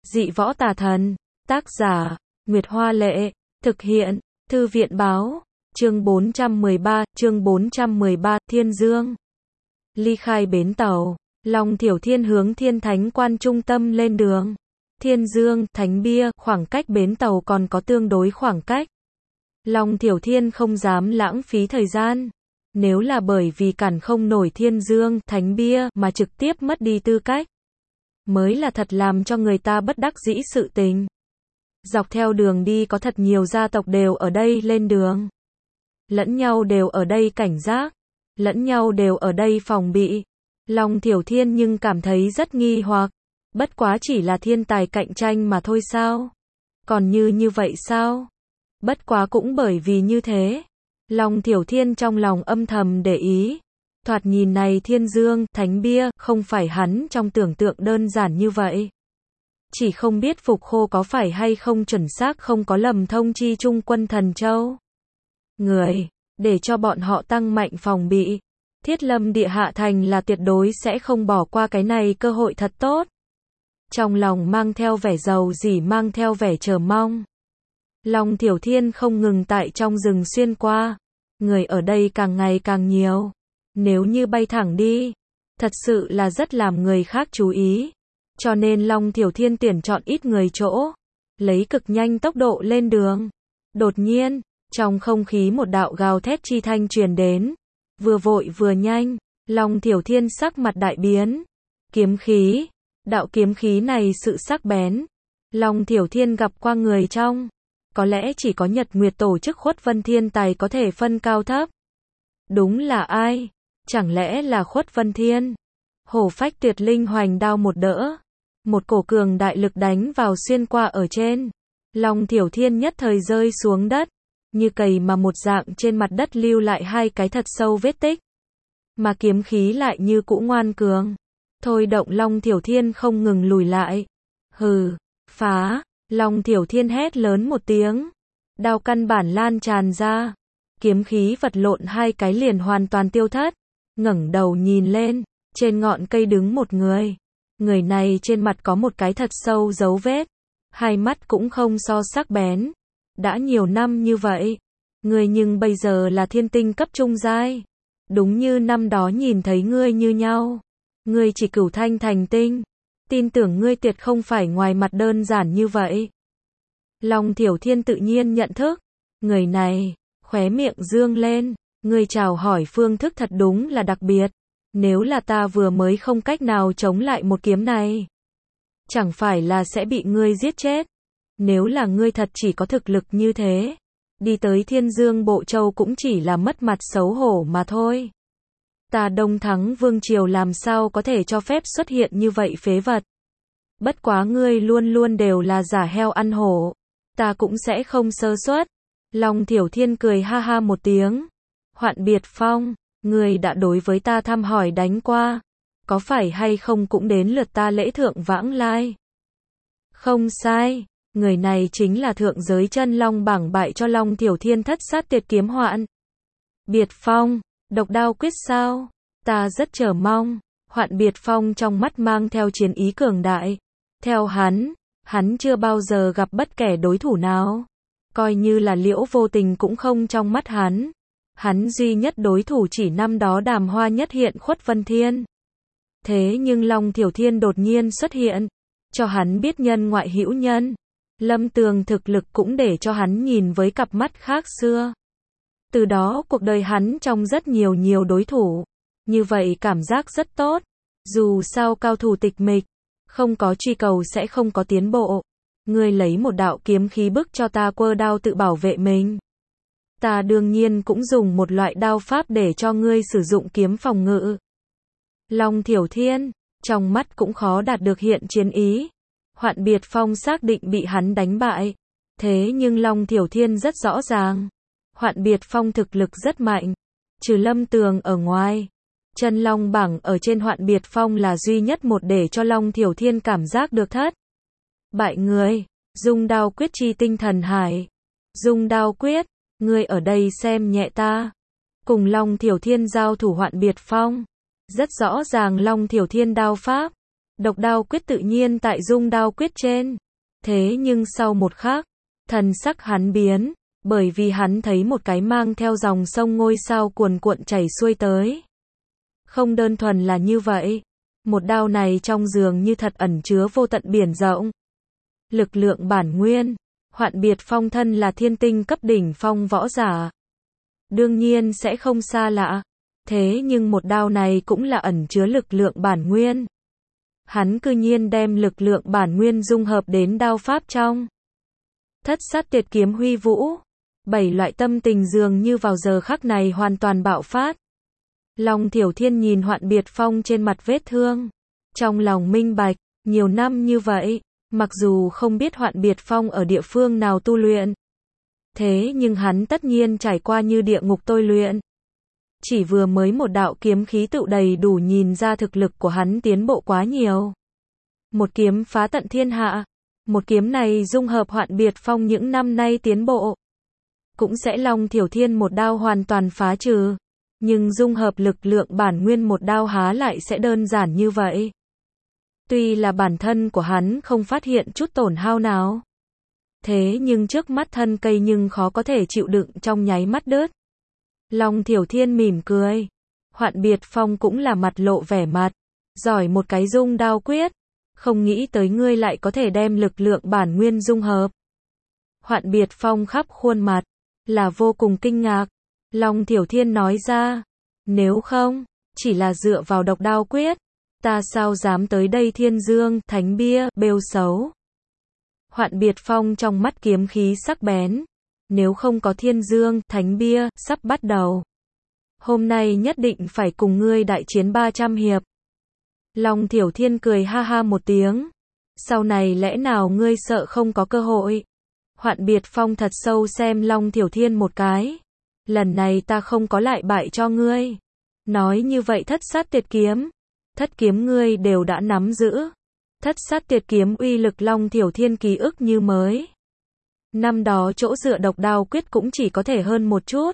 Dị võ tà thần. Tác giả, Nguyệt Hoa Lệ. Thực hiện, Thư viện Báo. Chương 413, Thiên Dương. Ly khai bến tàu, Long Thiểu Thiên hướng Thiên Thánh Quan trung tâm lên đường. Thiên Dương, Thánh Bia, khoảng cách bến tàu còn có tương đối khoảng cách. Long Thiểu Thiên không dám lãng phí thời gian. Nếu là bởi vì cản không nổi Thiên Dương, Thánh Bia mà trực tiếp mất đi tư cách, mới là thật làm cho người ta bất đắc dĩ sự tình. Dọc theo đường đi có thật nhiều gia tộc đều ở đây lên đường. Lẫn nhau đều ở đây cảnh giác. Lẫn nhau đều ở đây phòng bị. Long Thiểu Thiên nhưng cảm thấy rất nghi hoặc. Bất quá chỉ là thiên tài cạnh tranh mà thôi sao? Còn như vậy sao? Bất quá cũng bởi vì như thế. Long Thiểu Thiên trong lòng âm thầm để ý. Thoạt nhìn này Thiên Dương, Thánh Bia, không phải hắn trong tưởng tượng đơn giản như vậy. Chỉ không biết Phục Khô có phải hay không chuẩn xác không có lầm thông chi Trung Quân Thần Châu. Người, để cho bọn họ tăng mạnh phòng bị. Thiết Lâm Địa Hạ Thành là tuyệt đối sẽ không bỏ qua cái này cơ hội thật tốt. Trong lòng mang theo vẻ giàu dỉ mang theo vẻ chờ mong. Long Thiểu Thiên không ngừng tại trong rừng xuyên qua. Người ở đây càng ngày càng nhiều. Nếu như bay thẳng đi, thật sự là rất làm người khác chú ý. Cho nên Long Thiểu Thiên tuyển chọn ít người chỗ, lấy cực nhanh tốc độ lên đường. Đột nhiên, trong không khí một đạo gào thét chi thanh truyền đến. Vừa vội vừa nhanh, Long Thiểu Thiên sắc mặt đại biến. Kiếm khí, đạo kiếm khí này sự sắc bén. Long Thiểu Thiên gặp qua người trong. Có lẽ chỉ có Nhật Nguyệt tổ chức Khuất Vân Thiên tài có thể phân cao thấp. Đúng là ai? Chẳng lẽ là Khuất Vân Thiên? Hổ phách tuyệt linh hoành đao một đỡ. Một cổ cường đại lực đánh vào xuyên qua ở trên. Long Thiểu Thiên nhất thời rơi xuống đất. Như cầy mà một dạng trên mặt đất lưu lại hai cái thật sâu vết tích. Mà kiếm khí lại như cũ ngoan cường. Thôi động Long Thiểu Thiên không ngừng lùi lại. Hừ, phá. Long Thiểu Thiên hét lớn một tiếng. Đao căn bản lan tràn ra. Kiếm khí vật lộn hai cái liền hoàn toàn tiêu thất. Ngẩng đầu nhìn lên, trên ngọn cây đứng một người. Người này trên mặt có một cái thật sâu dấu vết. Hai mắt cũng không so sắc bén. Đã nhiều năm như vậy. Ngươi nhưng bây giờ là thiên tinh cấp trung giai. Đúng như năm đó nhìn thấy ngươi như nhau. Ngươi chỉ cửu thanh thành tinh. Tin tưởng ngươi tuyệt không phải ngoài mặt đơn giản như vậy. Long Thiểu Thiên tự nhiên nhận thức. Người này, khóe miệng dương lên. Ngươi chào hỏi phương thức thật đúng là đặc biệt. Nếu là ta vừa mới không cách nào chống lại một kiếm này, chẳng phải là sẽ bị ngươi giết chết. Nếu là ngươi thật chỉ có thực lực như thế, đi tới Thiên Dương Bộ Châu cũng chỉ là mất mặt xấu hổ mà thôi. Ta Đông Thắng Vương Triều làm sao có thể cho phép xuất hiện như vậy phế vật. Bất quá ngươi luôn luôn đều là giả heo ăn hổ. Ta cũng sẽ không sơ suất. Long Thiểu Thiên cười ha ha một tiếng. Hoạn Biệt Phong, ngươi đã đối với ta thăm hỏi đánh qua. Có phải hay không cũng đến lượt ta lễ thượng vãng lai. Không sai. Người này chính là thượng giới chân long bảng bại cho Long Thiểu Thiên thất sát tuyệt kiếm Hoạn Biệt Phong, độc đao quyết sao? Ta rất chờ mong. Hoạn Biệt Phong trong mắt mang theo chiến ý cường đại. Theo hắn chưa bao giờ gặp bất kể đối thủ nào. Coi như là Liễu Vô Tình cũng không trong mắt hắn. Hắn duy nhất đối thủ chỉ năm đó Đàm Hoa nhất hiện Khuất Vân Thiên. Thế nhưng Long Thiểu Thiên đột nhiên xuất hiện, cho hắn biết nhân ngoại hữu nhân. Lâm Tường thực lực cũng để cho hắn nhìn với cặp mắt khác xưa. Từ đó cuộc đời hắn trong rất nhiều đối thủ. Như vậy cảm giác rất tốt. Dù sao cao thủ tịch mịch, không có truy cầu sẽ không có tiến bộ. Ngươi lấy một đạo kiếm khí bức cho ta quơ đao tự bảo vệ mình. Ta đương nhiên cũng dùng một loại đao pháp để cho ngươi sử dụng kiếm phòng ngự. Long Thiểu Thiên, trong mắt cũng khó đạt được hiện chiến ý. Hoạn Biệt Phong xác định bị hắn đánh bại. Thế nhưng Long Thiểu Thiên rất rõ ràng. Hoạn Biệt Phong thực lực rất mạnh. Trừ Lâm Tường ở ngoài. Chân Long bảng ở trên Hoạn Biệt Phong là duy nhất một để cho Long Thiểu Thiên cảm giác được thất bại người. Dung đao quyết chi tinh thần hải. Dung đao quyết, ngươi ở đây xem nhẹ ta. Cùng Long Thiểu Thiên giao thủ Hoạn Biệt Phong. Rất rõ ràng Long Thiểu Thiên đao pháp Độc đao quyết tự nhiên tại dung đao quyết trên. Thế nhưng sau một khắc, thần sắc hắn biến, bởi vì hắn thấy một cái mang theo dòng sông ngôi sao cuồn cuộn chảy xuôi tới. Không đơn thuần là như vậy, một đao này trong dường như thật ẩn chứa vô tận biển rộng. Lực lượng bản nguyên, Hoạn Biệt Phong thân là thiên tinh cấp đỉnh phong võ giả. Đương nhiên sẽ không xa lạ, thế nhưng một đao này cũng là ẩn chứa lực lượng bản nguyên. Hắn cư nhiên đem lực lượng bản nguyên dung hợp đến đao pháp trong. Thất sát tuyệt kiếm huy vũ. 7 loại tâm tình dường như vào giờ khắc này hoàn toàn bạo phát. Long Thiểu Thiên nhìn Hoạn Biệt Phong trên mặt vết thương. Trong lòng minh bạch, nhiều năm như vậy, mặc dù không biết Hoạn Biệt Phong ở địa phương nào tu luyện. Thế nhưng hắn tất nhiên trải qua như địa ngục tôi luyện. Chỉ vừa mới một đạo kiếm khí tựu đầy đủ nhìn ra thực lực của hắn tiến bộ quá nhiều. Một kiếm phá tận thiên hạ. Một kiếm này dung hợp Hoạn Biệt Phong những năm nay tiến bộ. Cũng sẽ Long Thiểu Thiên một đao hoàn toàn phá trừ. Nhưng dung hợp lực lượng bản nguyên một đao há lại sẽ đơn giản như vậy. Tuy là bản thân của hắn không phát hiện chút tổn hao nào. Thế nhưng trước mắt thân cây nhưng khó có thể chịu đựng trong nháy mắt đứt. Long Thiểu Thiên mỉm cười. Hoạn Biệt Phong cũng là mặt lộ vẻ mặt. Giỏi một cái dung đao quyết. Không nghĩ tới ngươi lại có thể đem lực lượng bản nguyên dung hợp. Hoạn Biệt Phong khắp khuôn mặt. Là vô cùng kinh ngạc. Long Thiểu Thiên nói ra. Nếu không, chỉ là dựa vào độc đao quyết. Ta sao dám tới đây Thiên Dương, Thánh Bia, bêu xấu. Hoạn Biệt Phong trong mắt kiếm khí sắc bén. Nếu không có Thiên Dương, Thánh Bia, sắp bắt đầu. Hôm nay nhất định phải cùng ngươi đại chiến 300 hiệp. Long Thiểu Thiên cười ha ha một tiếng. Sau này lẽ nào ngươi sợ không có cơ hội? Hoạn Biệt Phong thật sâu xem Long Thiểu Thiên một cái. Lần này ta không có lại bại cho ngươi. Nói như vậy thất sát tuyệt kiếm. Thất kiếm ngươi đều đã nắm giữ. Thất sát tuyệt kiếm uy lực Long Thiểu Thiên ký ức như mới. Năm đó chỗ dựa độc đao quyết cũng chỉ có thể hơn một chút.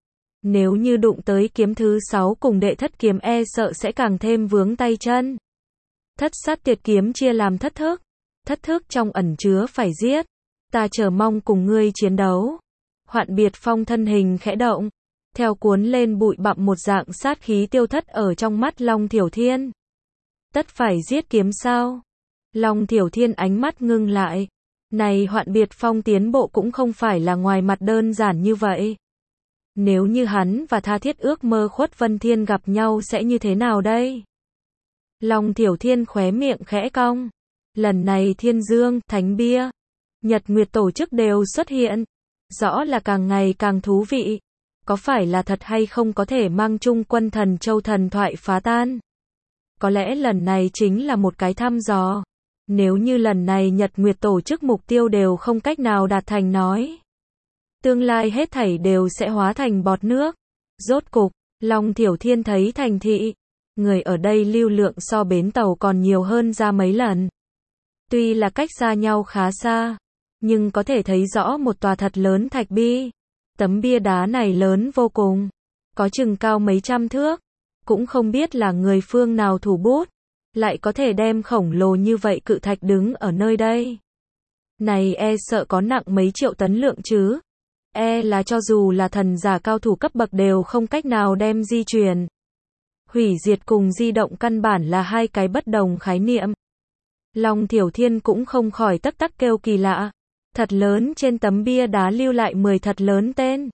Nếu như đụng tới kiếm thứ 6 cùng đệ thất kiếm e sợ sẽ càng thêm vướng tay chân. Thất sát tuyệt kiếm chia làm thất thức. Thất thức trong ẩn chứa phải giết. Ta chờ mong cùng ngươi chiến đấu. Hoạn Biệt Phong thân hình khẽ động. Theo cuốn lên bụi bặm một dạng sát khí tiêu thất ở trong mắt Long Thiểu Thiên. Tất phải giết kiếm sao? Long Thiểu Thiên ánh mắt ngưng lại. Này Hoạn Biệt Phong tiến bộ cũng không phải là ngoài mặt đơn giản như vậy. Nếu như hắn và tha thiết ước mơ Khuất Vân Thiên gặp nhau sẽ như thế nào đây? Long Thiểu Thiên khóe miệng khẽ cong. Lần này Thiên Dương, Thánh Bia, Nhật Nguyệt tổ chức đều xuất hiện. Rõ là càng ngày càng thú vị. Có phải là thật hay không có thể mang chung quân thần châu thần thoại phá tan? Có lẽ lần này chính là một cái thăm dò. Nếu như lần này Nhật Nguyệt tổ chức mục tiêu đều không cách nào đạt thành nói. Tương lai hết thảy đều sẽ hóa thành bọt nước. Rốt cục, Long Thiểu Thiên thấy thành thị. Người ở đây lưu lượng so bến tàu còn nhiều hơn ra mấy lần. Tuy là cách xa nhau khá xa. Nhưng có thể thấy rõ một tòa thật lớn thạch bi. Tấm bia đá này lớn vô cùng. Có chừng cao mấy trăm thước. Cũng không biết là người phương nào thủ bút. Lại có thể đem khổng lồ như vậy cự thạch đứng ở nơi đây. Này e sợ có nặng mấy triệu tấn lượng chứ. E là cho dù là thần giả cao thủ cấp bậc đều không cách nào đem di chuyển. Hủy diệt cùng di động căn bản là hai cái bất đồng khái niệm. Long Thiểu Thiên cũng không khỏi tắc tắc kêu kỳ lạ. Thật lớn trên tấm bia đá lưu lại 10 thật lớn tên.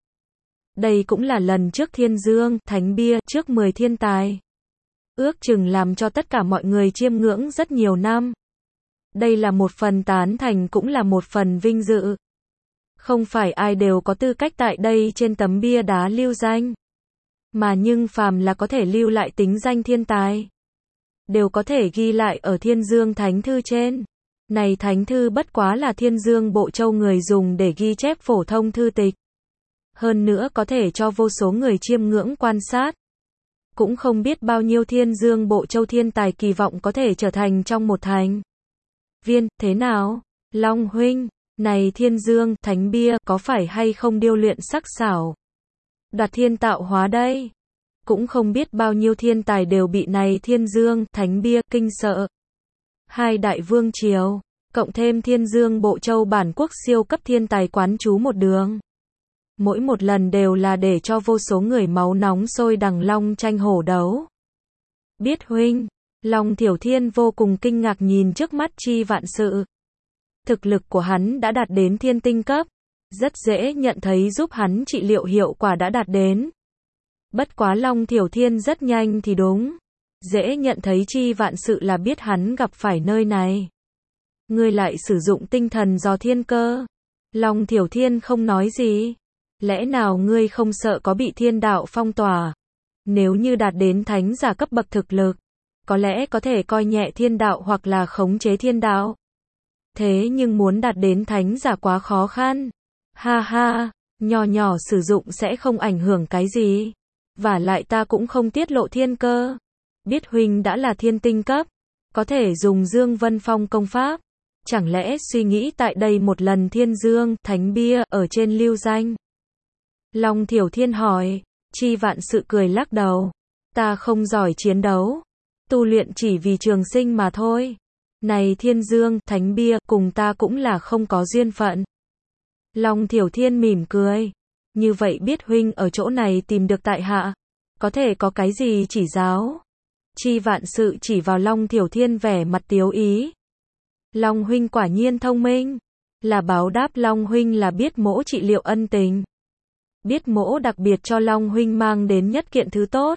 Đây cũng là lần trước Thiên Dương, Thánh Bia, trước 10 thiên tài. Ước chừng làm cho tất cả mọi người chiêm ngưỡng rất nhiều năm. Đây là một phần tán thành cũng là một phần vinh dự. Không phải ai đều có tư cách tại đây trên tấm bia đá lưu danh. Mà nhưng phàm là có thể lưu lại tính danh thiên tài. Đều có thể ghi lại ở Thiên Dương Thánh Thư trên. Này Thánh Thư bất quá là Thiên Dương Bộ Châu người dùng để ghi chép phổ thông thư tịch. Hơn nữa có thể cho vô số người chiêm ngưỡng quan sát. Cũng không biết bao nhiêu Thiên Dương Bộ Châu thiên tài kỳ vọng có thể trở thành trong một thành viên, thế nào? Long huynh, này Thiên Dương, Thánh Bia, có phải hay không điêu luyện sắc sảo? Đoạt thiên tạo hóa đây. Cũng không biết bao nhiêu thiên tài đều bị này Thiên Dương, Thánh Bia, kinh sợ. hai đại vương triều, cộng thêm Thiên Dương Bộ Châu bản quốc siêu cấp thiên tài quán trú một đường. Mỗi một lần đều là để cho vô số người máu nóng sôi đằng long tranh hổ đấu. Biết huynh, Long Thiểu Thiên vô cùng kinh ngạc nhìn trước mắt Chi Vạn Sự. Thực lực của hắn đã đạt đến thiên tinh cấp, rất dễ nhận thấy giúp hắn trị liệu hiệu quả đã đạt đến. Bất quá Long Thiểu Thiên rất nhanh thì đúng, dễ nhận thấy Chi Vạn Sự là biết hắn gặp phải nơi này. Ngươi lại sử dụng tinh thần dò thiên cơ. Long Thiểu Thiên không nói gì. Lẽ nào ngươi không sợ có bị thiên đạo phong tỏa? Nếu như đạt đến thánh giả cấp bậc thực lực, có lẽ có thể coi nhẹ thiên đạo hoặc là khống chế thiên đạo. Thế nhưng muốn đạt đến thánh giả quá khó khăn. Ha ha, nhỏ nhỏ sử dụng sẽ không ảnh hưởng cái gì. Và lại ta cũng không tiết lộ thiên cơ. Biết huynh đã là thiên tinh cấp, có thể dùng Dương Vân Phong công pháp. Chẳng lẽ suy nghĩ tại đây một lần Thiên Dương Thánh Bia ở trên lưu danh? Long Thiểu Thiên hỏi. Chi Vạn Sự cười lắc đầu. Ta không giỏi chiến đấu, tu luyện chỉ vì trường sinh mà thôi. Này Thiên Dương Thánh Bia cùng ta cũng là không có duyên phận. Long Thiểu Thiên mỉm cười. Như vậy biết huynh ở chỗ này tìm được tại hạ, có thể có cái gì chỉ giáo? Chi Vạn Sự chỉ vào Long Thiểu Thiên vẻ mặt tiếu ý. Long huynh quả nhiên thông minh, là báo đáp Long huynh là biết mỗ trị liệu ân tình. Biết mỗ đặc biệt cho Long huynh mang đến nhất kiện thứ tốt.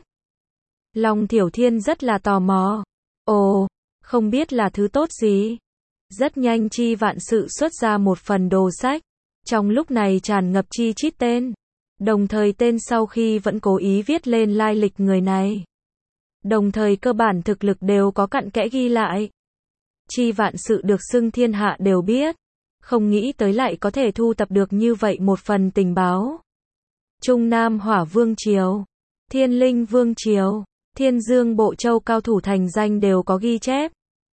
Long Thiểu Thiên rất là tò mò. Ồ, không biết là thứ tốt gì? Rất nhanh Chi Vạn Sự xuất ra một phần đồ sách. Trong lúc này tràn ngập chi chít tên. Đồng thời tên sau khi vẫn cố ý viết lên lai lịch người này. Đồng thời cơ bản thực lực đều có cặn kẽ ghi lại. Chi Vạn Sự được xưng thiên hạ đều biết. Không nghĩ tới lại có thể thu tập được như vậy một phần tình báo. Trung Nam Hỏa Vương Triều, Thiên Linh Vương Triều, Thiên Dương Bộ Châu cao thủ thành danh đều có ghi chép.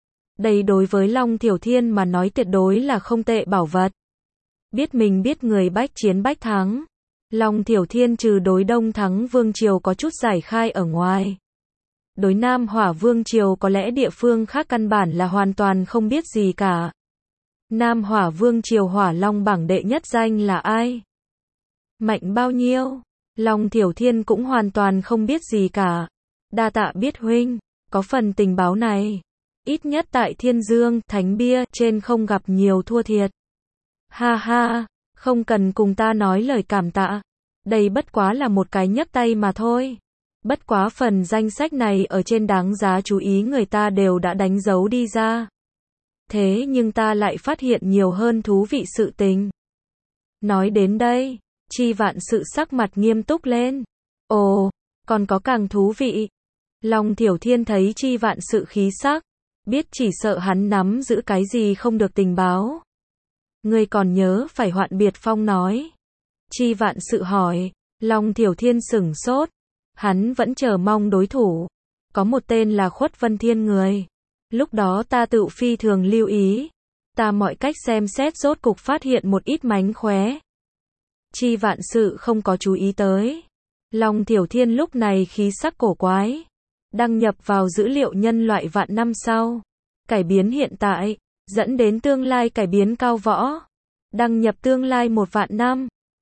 Đây đối với Long Thiểu Thiên mà nói tuyệt đối là không tệ bảo vật. Biết mình biết người bách chiến bách thắng. Long Thiểu Thiên trừ đối Đông Thắng Vương Triều có chút giải khai ở ngoài. Đối Nam Hỏa Vương Triều có lẽ địa phương khác căn bản là hoàn toàn không biết gì cả. Nam Hỏa Vương Triều Hỏa Long bảng đệ nhất danh là ai? Mạnh bao nhiêu? Long Thiểu Thiên cũng hoàn toàn không biết gì cả. Đa tạ biết huynh, có phần tình báo này. Ít nhất tại Thiên Dương Thánh Bia trên không gặp nhiều thua thiệt. Ha ha, không cần cùng ta nói lời cảm tạ. Đây bất quá là một cái nhấc tay mà thôi. Bất quá phần danh sách này ở trên đáng giá chú ý người ta đều đã đánh dấu đi ra. Thế nhưng ta lại phát hiện nhiều hơn thú vị sự tình. Nói đến đây, Chi Vạn Sự sắc mặt nghiêm túc lên. Ồ, còn có càng thú vị. Long Thiểu Thiên thấy Chi Vạn Sự khí sắc, biết chỉ sợ hắn nắm giữ cái gì không được tình báo. Ngươi còn nhớ phải Hoạn Biệt Phong nói. Chi Vạn Sự hỏi. Long Thiểu Thiên sửng sốt. Hắn vẫn chờ mong đối thủ. Có một tên là Khuất Vân Thiên người. Lúc đó ta tự phi thường lưu ý. Ta mọi cách xem xét rốt cục phát hiện một ít mánh khóe. Chi Vạn Sự không có chú ý tới. Long Thiểu Thiên lúc này khí sắc cổ quái. Đăng nhập vào dữ liệu nhân loại vạn năm sau. Cải biến hiện tại, dẫn đến tương lai cải biến cao võ. Đăng nhập tương lai 1 vạn năm.